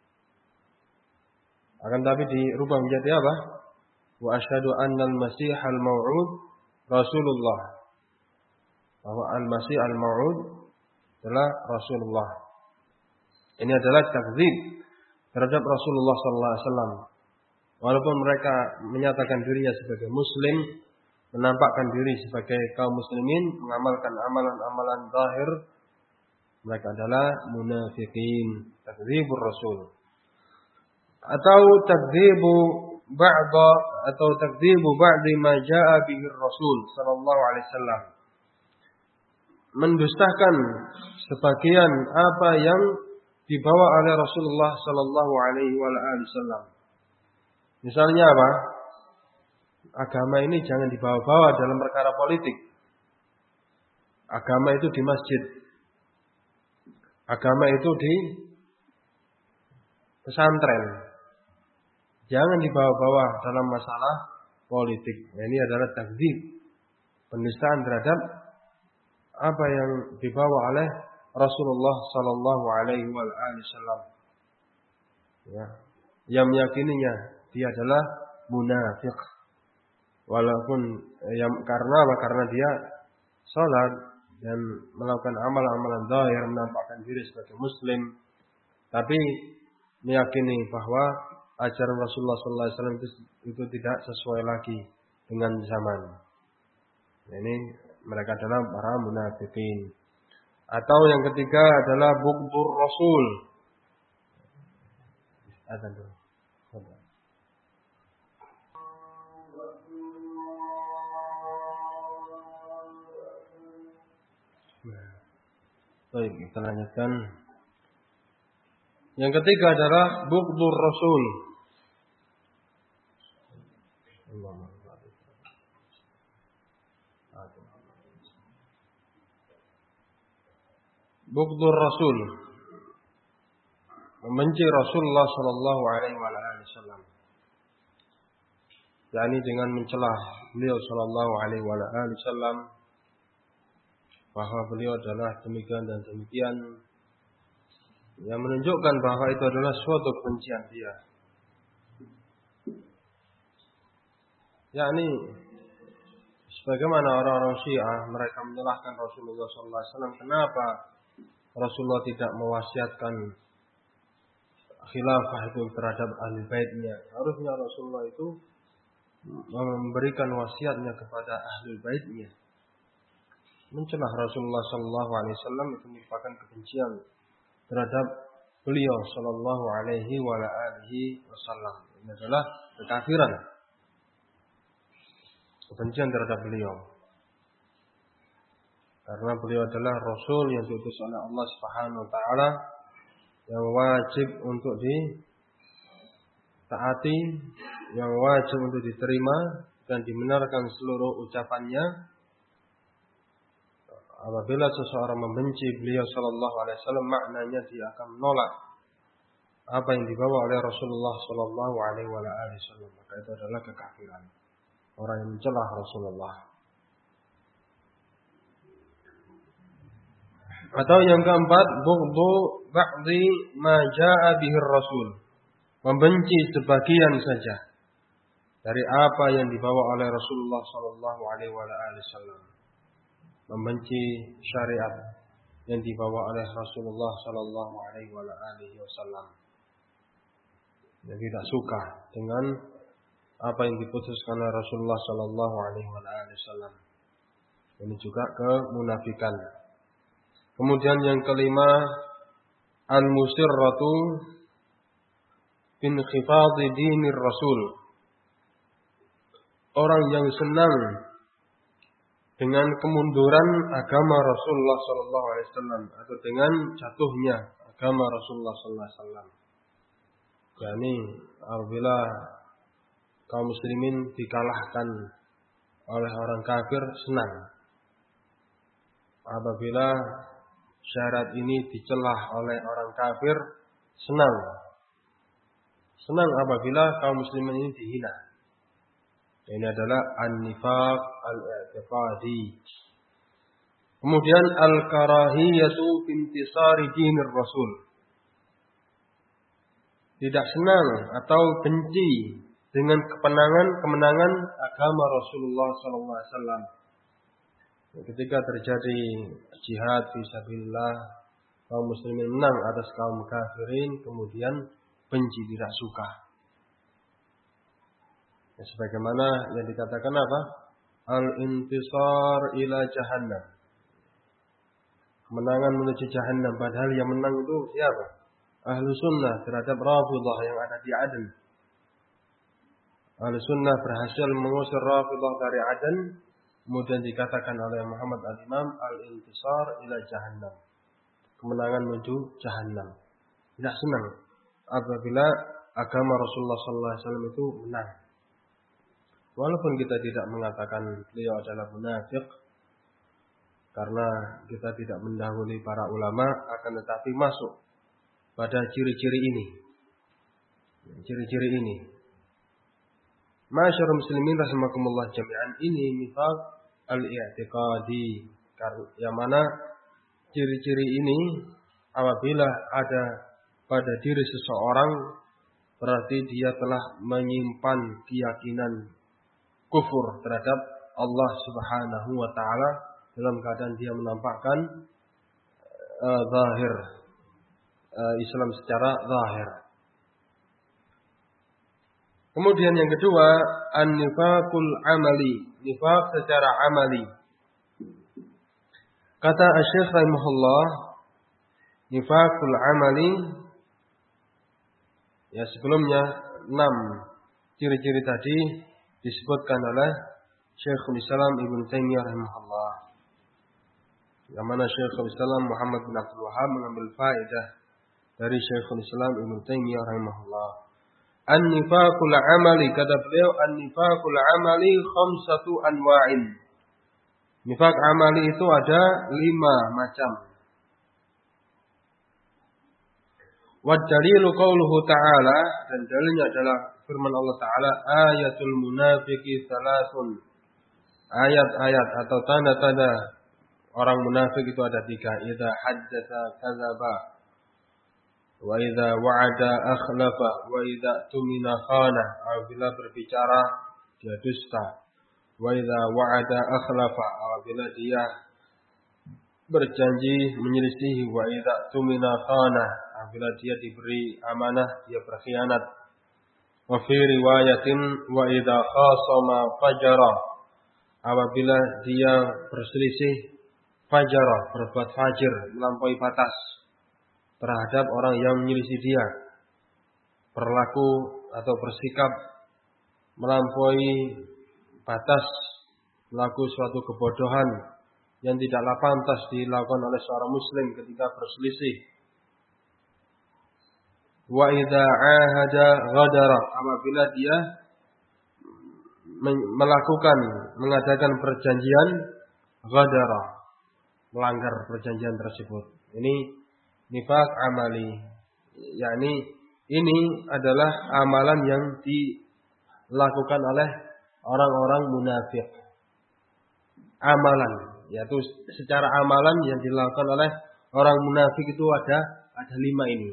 Akan tapi dirubah menjadi apa? Wa asyhadu annal masih al-mau'ud Rasulullah. Bahwa al-masih al-mau'ud adalah Rasulullah. Ini adalah takdzib terhadap Rasulullah sallallahu alaihi wasallam. Walaupun mereka menyatakan dirinya sebagai muslim, menampakkan diri sebagai kaum muslimin, mengamalkan amalan-amalan zahir, mereka adalah munafikin, takdzibur rasul. Atau takdzibu ba'da atau takdzibu ba'di ma jaa'a bihi rasul sallallahu alaihi wasallam. Mendustakan sebagian apa yang dibawa oleh Rasulullah sallallahu alaihi wasallam. Misalnya apa? Agama ini jangan dibawa-bawa dalam perkara politik. Agama itu di masjid. Agama itu di pesantren. Jangan dibawa-bawa dalam masalah politik. Nah, ini adalah takdzib, penistaan terhadap apa yang dibawa oleh Rasulullah sallallahu alaihi wasallam. Ya, yang meyakininya dia adalah munafik. Walaupun yang karena apa? Karena dia salat dan melakukan amalan-amalan zahir, menampakkan diri sebagai muslim, tapi meyakini bahwa ajaran Rasulullah sallallahu alaihi wasallam itu, itu tidak sesuai lagi dengan zaman. Ini mereka adalah para munafikin. Atau yang ketiga adalah bughdhur Rasul. Azan dulu. Baik, kita lanjutkan. Yang ketiga adalah bughdhur Rasul. Bughdhur Rasul, membenci Rasulullah sallallahu alaihi wasallam. yakni dengan mencelah beliau sallallahu alaihi wasallam bahwa beliau adalah demikian dan demikian, yang menunjukkan bahwa itu adalah suatu kebencian dia. Yakni sebagaimana orang-orang Syiah, mereka menyalahkan Rasulullah sallallahu alaihi wasallam, kenapa Rasulullah tidak mewasiatkan khilafah itu terhadap ahli baitnya. Harusnya Rasulullah itu memberikan wasiatnya kepada ahli baitnya. Mencelah Rasulullah sallallahu alaihi wasallam itu merupakan kebencian terhadap beliau sallallahu alaihi wasallam. Ini adalah kekafiran. Kebencian terhadap beliau. Karena beliau adalah Rasul yang diutus oleh Allah Subhanahu wa taala, yang wajib untuk ditaati, yang wajib untuk diterima dan dibenarkan seluruh ucapannya. Apabila seseorang membenci beliau sallallahu alaihi wasallam, maknanya dia akan menolak apa yang dibawa oleh Rasulullah sallallahu alaihi wasallam. Maka itu adalah kekafiran. Orang yang mencelah Rasulullah. Atau yang keempat, bughdhu ba'dhi ma jaa'a bihi Rasul. Membenci sebagian saja dari apa yang dibawa oleh Rasulullah sallallahu alaihi wasallam. Membenci syariat yang dibawa oleh Rasulullah sallallahu alaihi wasallam. Yang tidak suka dengan apa yang diputuskan oleh Rasulullah sallallahu alaihi wasallam. Ini juga kemunafikan. Kemudian yang kelima, al-musirratu bin khifadhi dinir Rasul. Orang yang senang dengan kemunduran agama Rasulullah sallallahu alaihi wasallam atau dengan jatuhnya agama Rasulullah sallallahu alaihi wasallam. Yani apabila kaum muslimin dikalahkan oleh orang kafir, senang. Apabila syarat ini dicelah oleh orang kafir, senang. Senang apabila kaum muslimin ini dihina. Ini adalah an-nifaq al-i'tiqadi. Kemudian al-karahiyatu intisari dinir Rasul. Tidak senang atau benci dengan kemenangan-kemenangan agama Rasulullah sallallahu alaihi wasallam. Ketika terjadi jihad fisabilillah, kaum muslimin menang atas kaum kafirin, kemudian benci, tidak suka. Ya, sebagaimana yang dikatakan apa? Al-intisar ila jahannam. Kemenangan menuju jahannam, padahal yang menang itu siapa? Ahlu sunnah terhadap Rafidhah yang ada di Aden. Ahlu sunnah berhasil mengusir Rafidhah dari Aden. Kemudian dikatakan oleh Muhammad al-Imam al-intisar ila jahannam. Kemenangan menuju jahannam. Tidak senang apabila agama Rasulullah sallallahu alaihi wasallam itu menang. Walaupun kita tidak mengatakan beliau adalah munafik, karena kita tidak mendahului para ulama, akan tetapi masuk pada ciri-ciri ini. Ciri-ciri ini. Masyarul muslimin rahimakumullah jami'an, ini nifaq al-i'tiqadi. Yang mana ciri-ciri ini apabila ada pada diri seseorang, berarti dia telah menyimpan keyakinan kufur terhadap Allah Subhanahu wa taala dalam keadaan dia menampakkan uh, zahir uh, Islam secara zahir. Kemudian yang kedua, an-nifaqul amali, nifaq secara amali. Kata Asy-Syaikh rahimahullah, nifaqul amali, ya sebelumnya enam ciri-ciri tadi disebutkan oleh Syekhul Islam Ibnu Taimiyah rahimahullah. Yang mana Syekhul Islam Muhammad bin Abdul Wahhab mengambil faedah dari Syekhul Islam Ibnu Taimiyah rahimahullah. An-nifaqul amali, kata beliau, an-nifaqul amali khamsatu anwa'in. Nifaq amali itu ada lima macam. Wa dalilu qauluhu ta'ala, dan dalilnya adalah firman Allah Ta'ala, ayatul munafiqi salasun. Ayat-ayat atau tanda-tanda orang munafik itu ada tiga. Idza haddatsa kadzaba, wa idza wa'ada akhlafa, wa idza tumina khana. Apabila berbicara dia dusta. Wa idza wa'ada akhlafa, apabila dia berjanji menyelisihi. Wa idza tumina khana, apabila dia diberi amanah dia berkhianat. Wa fi riwayatin wa idza khasama fajara, apabila dia berselisih, fajara, berbuat fajir, melampaui batas terhadap orang yang menyelisih dia, berlaku atau bersikap melampaui batas, melakukan suatu kebodohan yang tidaklah pantas dilakukan oleh seorang muslim ketika berselisih. Wa idza ahada ghadara, apabila dia melakukan mengadakan perjanjian, ghadara, melanggar perjanjian tersebut. Ini nifaq amali, yakni ini adalah amalan yang dilakukan oleh orang-orang munafik. Amalan, yaitu secara amalan yang dilakukan oleh orang munafik itu ada ada lima ini.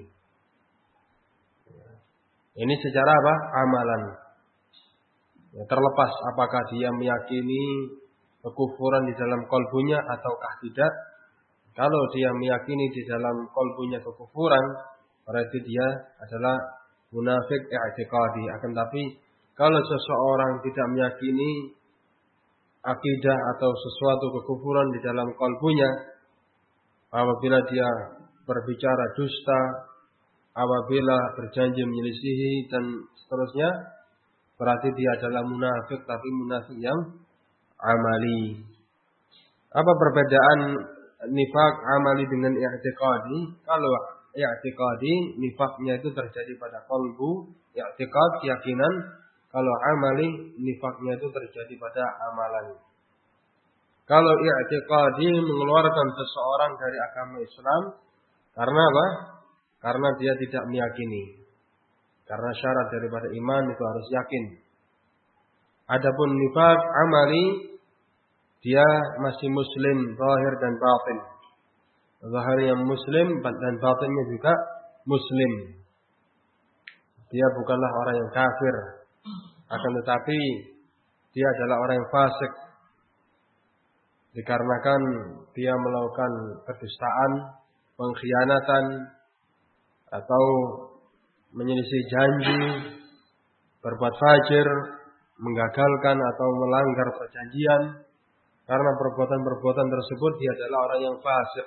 Ini secara apa? Amalan. Ya, terlepas apakah dia meyakini kekufuran di dalam kalbunya ataukah tidak. Kalau dia meyakini di dalam kalbunya kekufuran, berarti dia adalah munafik i'tiqadi. Akan tapi kalau seseorang tidak meyakini akidah atau sesuatu kekufuran di dalam kalbunya, apabila dia berbicara dusta, apabila berjanji menyelisihi dan seterusnya, berarti dia adalah munafik, tapi munafik yang amali. Apa perbedaan nifaq amali dengan i'tiqadi? Kalau i'tiqadi, nifaqnya itu terjadi pada qalbu, i'tiqad, keyakinan. Kalau amali, nifaqnya itu terjadi pada amalan. Kalau i'tiqadi mengeluarkan seseorang dari agama Islam, karena apa? Karena dia tidak meyakini. Karena syarat daripada iman itu harus yakin. Adapun nifaq amali, dia masih muslim zahir dan batin. Zahirnya muslim dan batinnya juga muslim. Dia bukanlah orang yang kafir, akan tetapi dia adalah orang yang fasik. Dikarenakan dia melakukan kedustaan, pengkhianatan, atau menyelisih janji, berbuat fajir, menggagalkan atau melanggar perjanjian. Karena perbuatan-perbuatan tersebut dia adalah orang yang fasik.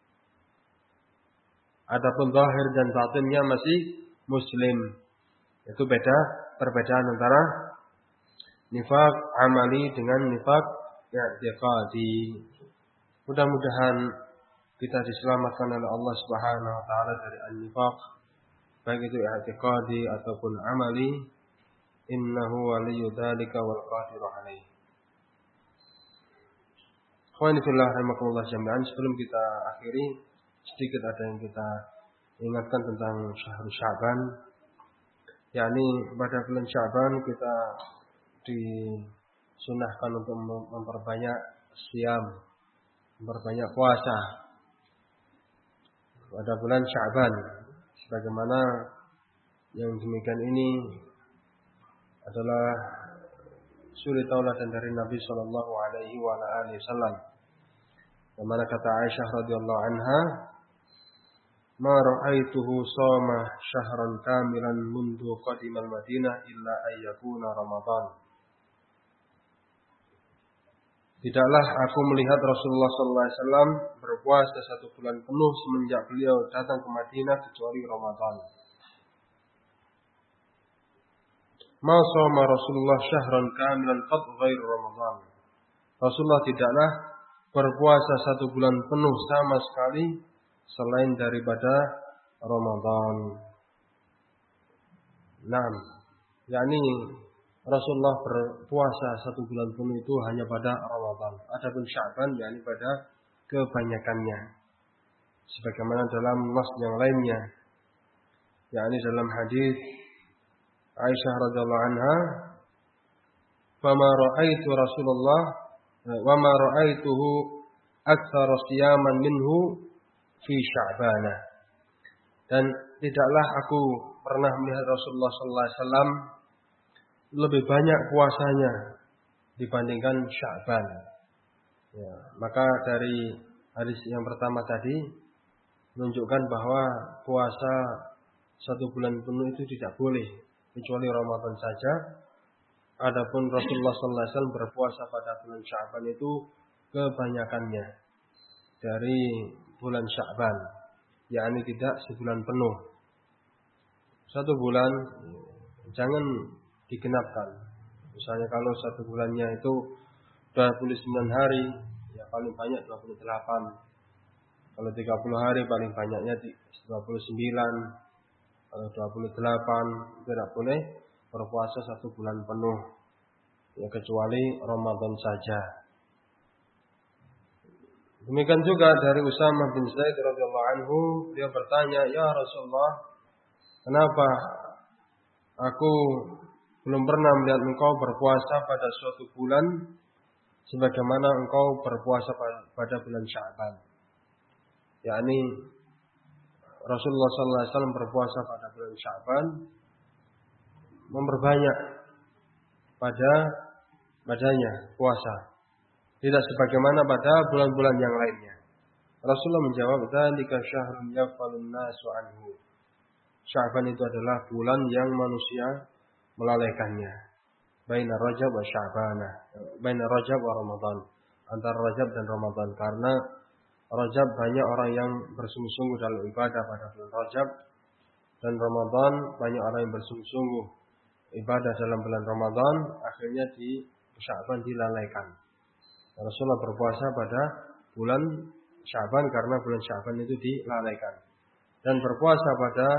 Adapun zahir dan batinnya masih muslim. Itu beda, perbedaan antara nifaq amali dengan nifaq i'tiqadi. Mudah-mudahan kita diselamatkan oleh Allah Subhanahu wa taala dari an-nifaq, baik itu i'tiqadi ataupun amali. Innahu waliyyu dzalika wal qadiru alaih. Khawani fillah rahimakumullah jami'an, sebelum kita akhiri, sedikit ada yang kita ingatkan tentang syahrul Sya'ban. yakni pada bulan Sya'ban kita disunahkan untuk memperbanyak siam, berbanyak puasa pada bulan Sya'ban. Sebagaimana yang demikian ini adalah suri tauladan dari Nabi sallallahu alaihi wasallam. Di mana kata Aisyah radhiyallahu anha, "Ma ra'aituhu shoma syahran kamilan mundu qadimal Madinah illa ayyakuna Ramadan." Tidaklah aku melihat Rasulullah sallallahu alaihi wasallam berpuasa satu bulan penuh semenjak beliau datang ke Madinah kecuali Ramadan. Ma shoma Rasulullah syahran kamilan qad ghairu Ramadan. Rasulullah tidaklah berpuasa satu bulan penuh sama sekali selain daripada Ramadan. Naam, yakni Rasulullah berpuasa satu bulan penuh itu hanya pada Ramadan. Adapun Sya'ban yakni pada kebanyakannya. Sebagaimana dalam nas yang lainnya, yakni dalam hadis Aisyah radhiyallahu anha, "Fama ra'aitu Rasulullah wa ma ra'aituhu aktsara siyaman minhu fi Sya'ban." Dan tidaklah aku pernah melihat Rasulullah sallallahu alaihi wasallam lebih banyak puasanya dibandingkan Sya'ban. Ya, maka dari hadis yang pertama tadi menunjukkan bahwa puasa satu bulan penuh itu tidak boleh kecuali Ramadan saja. Adapun Rasulullah sallallahu alaihi wasallam berpuasa pada bulan Sya'ban itu kebanyakannya dari bulan Sya'ban, yakni tidak sebulan penuh. Satu bulan jangan digenapkan. Misalnya kalau satu bulannya itu dua puluh sembilan hari, ya paling banyak dua puluh delapan. Kalau tiga puluh hari paling banyaknya dua puluh sembilan. Kalau dua puluh delapan tidak boleh berpuasa satu bulan penuh, ya kecuali Ramadan saja. Demikian juga dari Usamah bin Zaid radhiyallahu anhu, dia bertanya, "Ya Rasulullah, kenapa aku belum pernah melihat engkau berpuasa pada suatu bulan sebagaimana engkau berpuasa pada bulan Sya'ban?" Yakni Rasulullah sallallahu alaihi wasallam berpuasa pada bulan Sya'ban memperbanyak pada padanya puasa, tidak sebagaimana pada bulan-bulan yang lainnya. Rasulullah menjawab, "Dzalika syahrun yafalun nasu anhu." Sya'ban itu adalah bulan yang manusia melalaikannya. Baina Rajab wa Sya'ban, baina Rajab wa Ramadan, antara Rajab dan Ramadan, karena Rajab banyak orang yang bersungguh-sungguh dalam ibadah pada bulan Rajab, dan Ramadan banyak orang yang bersungguh-sungguh ibadah dalam bulan Ramadan, akhirnya di Sya'ban dilalaikan. Rasulullah berpuasa pada bulan Sya'ban karena bulan Sya'ban itu dilalaikan. Dan berpuasa pada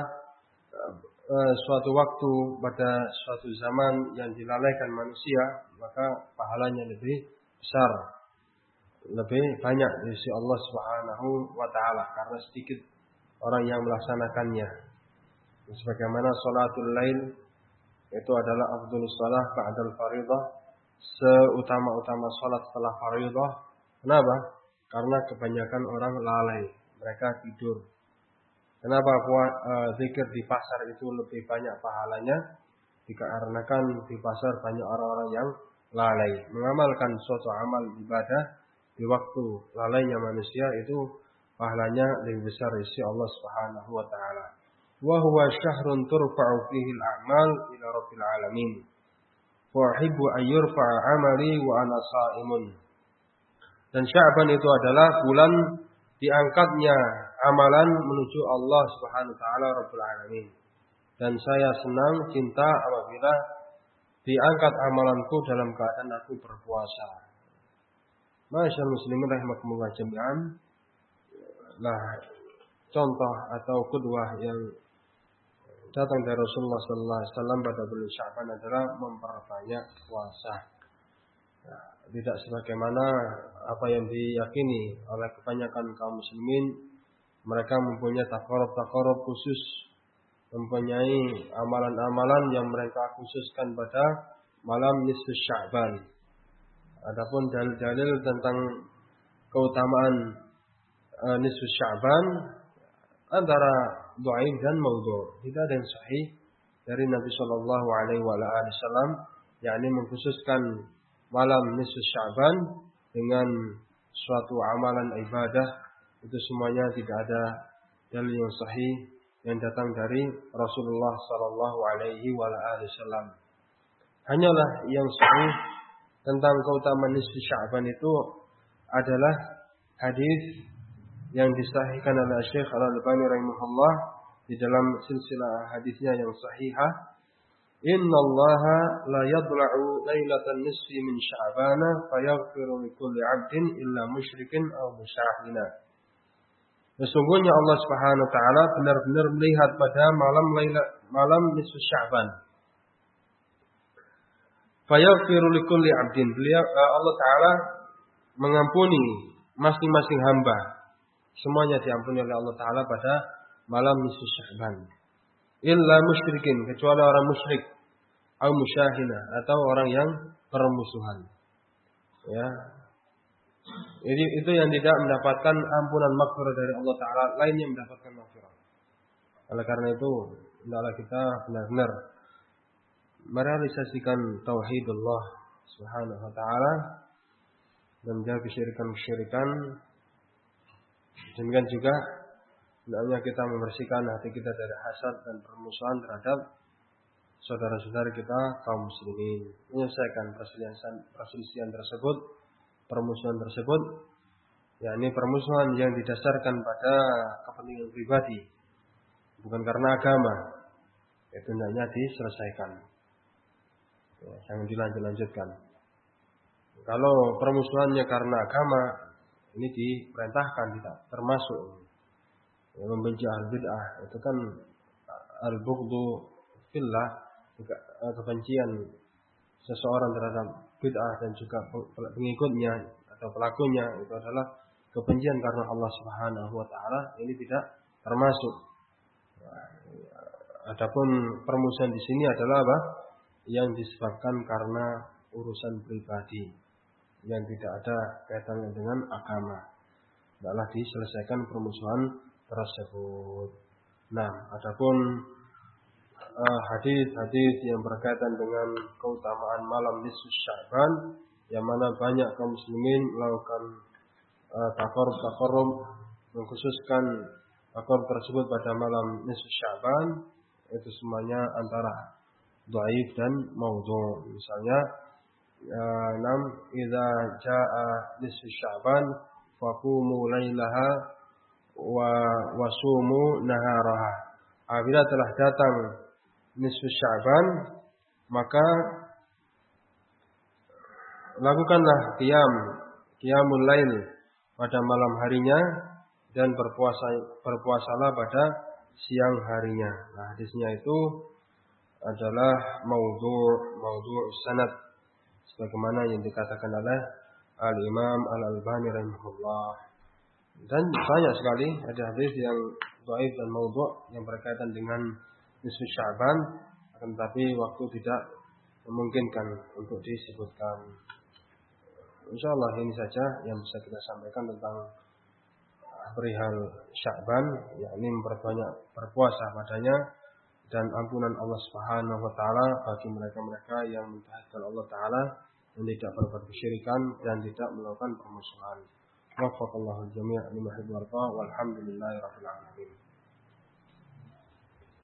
uh, suatu waktu, pada suatu zaman yang dilalaikan manusia, maka pahalanya lebih besar, lebih banyak di sisi Allah Subhanahu wa taala karena sedikit orang yang melaksanakannya. Sebagaimana salatul lail itu adalah afdhalus shalah ba'dal fardhah, seutama-utama salat setelah fardhah. Kenapa? Karena kebanyakan orang lalai, mereka tidur. Kenapa uh, zikir di pasar itu lebih banyak pahalanya? Dikarenakan di pasar banyak orang-orang yang lalai mengamalkan suatu amal ibadah di waktu lalainya manusia, itu pahalanya lebih besar di sisi Allah Subhanahu wa taala. Wa huwa syahrun turfa'u fihi al-a'mal ila rabbil alamin. Wa uhibbu an yurfa'a 'amali wa ana sha'imun. Dan Sya'ban itu adalah bulan diangkatnya amalan menuju Allah Subhanahu wa taala Rabbul alamin. Dan saya senang, cinta apabila diangkat amalanku dalam keadaan aku berpuasa. Masyaallah muslimin rahimakumullah jami'an. Nah, contoh atau qudwah yang datang dari Rasulullah sallallahu alaihi wasallam pada bulan Sya'ban adalah memperbanyak puasa. Nah, tidak sebagaimana apa yang diyakini oleh kebanyakan kaum muslimin, mereka mempunyai takarub-takarub khusus, mempunyai amalan-amalan yang mereka khususkan pada malam nisfu Sya'ban. Adapun dalil-dalil tentang keutamaan uh, nisfu Sya'ban antara dhaif dan maudhu'. Tidak ada yang sahih dari Nabi sallallahu alaihi wasallam yakni mengkhususkan malam nisfu Sya'ban dengan suatu amalan ibadah. Itu semuanya tidak ada dalil yang sahih yang datang dari Rasulullah sallallahu alaihi wasallam. Hanyalah yang sahih tentang keutamaan nisfu Sya'ban itu adalah hadis yang disahihkan oleh Syekh Al-Albani rahimahullah di dalam silsilah hadisnya yang sahihah. Innallaha la yadla'u lailatan nisfi min Sya'bana fayaghfiru likulli 'abdin illa musyrikin aw musyahina. Sesungguhnya Allah Subhanahu wa taala benar-benar melihat pada malam laila, malam nisfu Sya'ban. Fayaghfiru likulli 'abdin. Beliau Allah taala mengampuni masing-masing hamba. Semuanya diampuni oleh Allah taala pada malam nisfu Sya'ban. Illa musyrikin, kecuali orang musyrik, atau musyahina, atau orang yang permusuhan. Ya. Jadi itu yang tidak mendapatkan ampunan maghfirah dari Allah taala, lainnya mendapatkan maghfirah. Oleh karena itu, hendaklah kita benar-benar merealisasikan tauhidullah Subhanahu wa taala dan menjauhi kesyirikan-kesyirikan. Demikian juga hendaknya kita membersihkan hati kita dari hasad dan permusuhan terhadap saudara-saudara kita kaum muslimin. Menyelesaikan perselisihan, perselisihan tersebut, permusuhan tersebut, yakni permusuhan yang didasarkan pada kepentingan pribadi, bukan karena agama. Itu hendaknya diselesaikan. Ya, jangan dilanjut-lanjutkan. Kalau permusuhannya karena agama, ini diperintahkan, tidak termasuk. Ya, membenci al-bid'ah itu kan al-bughdhu fillah, kebencian seseorang terhadap bid'ah dan juga pengikutnya atau pelakunya itu adalah kebencian karena Allah Subhanahu wa taala, ini tidak termasuk. Adapun permusuhan di sini adalah apa? Yang disebabkan karena urusan pribadi yang tidak ada kaitannya dengan agama. Adalah diselesaikan permusuhan tersebut. Nah, adapun uh, hadis-hadis yang berkaitan dengan keutamaan malam nisfu Sya'ban, yang mana banyak kaum muslimin melakukan uh, taqarrub-taqarrub mengkhususkan taqarrub tersebut pada malam nisfu Sya'ban, itu semuanya antara dhaif dan maudhu'. Misalnya uh, nam idza jaa nisfu Sya'ban faqumu lailaha wa wasumu naharaha. Apabila telah datang nisfu Sya'ban, maka lakukanlah qiyam, qiyamul lail pada malam harinya dan berpuasa berpuasalah pada siang harinya. Nah, hadisnya itu adalah maudhu' maudhu' sanad sebagaimana yang dikatakan oleh Al-Imam Al-Albani rahimahullah. Dan banyak sekali ada hadis yang dhaif dan maudhu' yang berkaitan dengan nisfu Sya'ban, akan tetapi waktu tidak memungkinkan untuk disebutkan. Insyaallah ini saja yang bisa kita sampaikan tentang perihal Sya'ban, yakni memperbanyak berpuasa padanya dan ampunan Allah Subhanahu wa taala bagi mereka-mereka yang mentauhidkan Allah taala dan tidak berbuat kesyirikan dan tidak melakukan permusuhan. Waffaqallahu al-jami' lima yuhibbu wa yarda, walhamdulillahi rabbil alamin.